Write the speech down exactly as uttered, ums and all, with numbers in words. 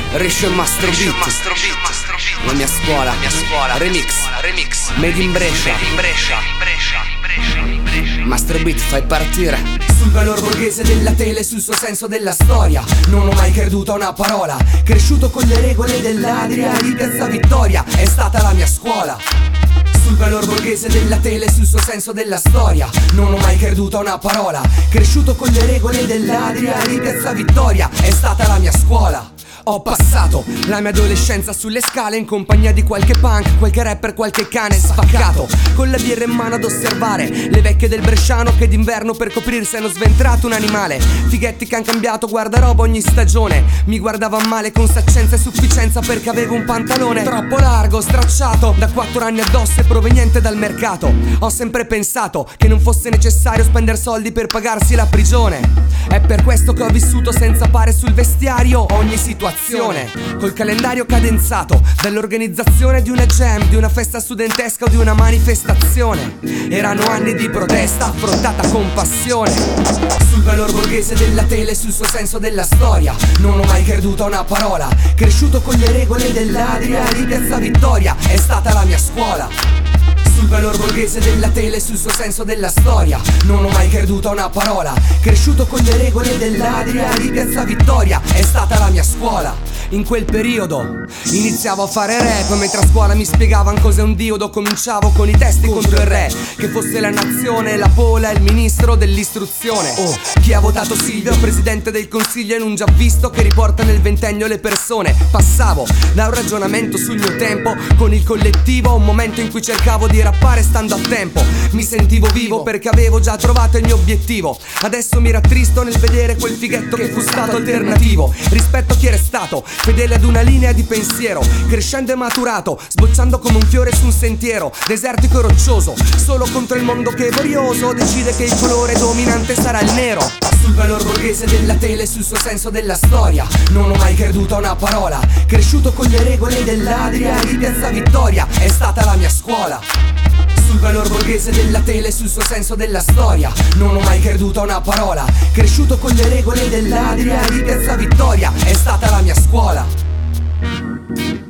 Resce e Mastro Beat, la mia scuola, mia scuola, remix, remix, made in Brescia, made in Brescia, Brescia, Brescia, Mastro Beat, fai partire. Sul valor borghese della tele, sul suo senso della storia, non ho mai creduto a una parola. Cresciuto con le regole dell'Adria di Piazza Vittoria, è stata la mia scuola. Sul valor borghese della tele, sul suo senso della storia, non ho mai creduto a una parola. Cresciuto con le regole dell'Adria di Piazza Vittoria, è stata la mia scuola. Ho passato la mia adolescenza sulle scale in compagnia di qualche punk, qualche rapper, qualche cane spaccato, con la birra in mano ad osservare le vecchie del bresciano che d'inverno per coprirsi hanno sventrato un animale. Fighetti che han cambiato guardaroba ogni stagione, mi guardavan male con saccenza e sufficienza perché avevo un pantalone troppo largo, stracciato da quattro anni addosso e proveniente dal mercato. Ho sempre pensato che non fosse necessario spendere soldi per pagarsi la prigione. È per questo che ho vissuto senza pare sul vestiario ogni situazione, col calendario cadenzato dall'organizzazione di una jam, di una festa studentesca o di una manifestazione. Erano anni di protesta affrontata con passione. Sul valor borghese della tele, sul suo senso della storia, non ho mai creduto a una parola. Cresciuto con le regole dell'Adria di Piazza Vittoria, è stata la mia scuola. Sul valor borghese della tele, sul suo senso della storia, non ho mai creduto a una parola. Cresciuto con le regole dell'Adria di Piazza Vittoria, è stata la mia scuola. In quel periodo iniziavo a fare rap, mentre a scuola mi spiegavano cos'è un diodo. Cominciavo con i testi contro il re, che fosse la nazione, la pola, il ministro dell'istruzione. Oh, chi ha votato Silvio, presidente del consiglio, in un già visto che riporta nel ventennio le persone. Passavo da un ragionamento sul mio tempo con il collettivo a un momento in cui cercavo di rappare stando a tempo. Mi sentivo vivo perché avevo già trovato il mio obiettivo. Adesso mi rattristo nel vedere quel fighetto che fu stato alternativo rispetto a chi era stato fedele ad una linea di pensiero, crescendo e maturato, sbocciando come un fiore su un sentiero desertico e roccioso, solo contro il mondo che vorioso decide che il colore dominante sarà il nero. Sul valor borghese della tele, sul suo senso della storia, non ho mai creduto a una parola. Cresciuto con le regole dell'Adria di Piazza Vittoria, è stata la mia scuola. Sul valor borghese della tele, sul suo senso della storia, non ho mai creduto a una parola. Cresciuto con le regole dell'Adria di Piazza Vittoria, è stata la mia scuola.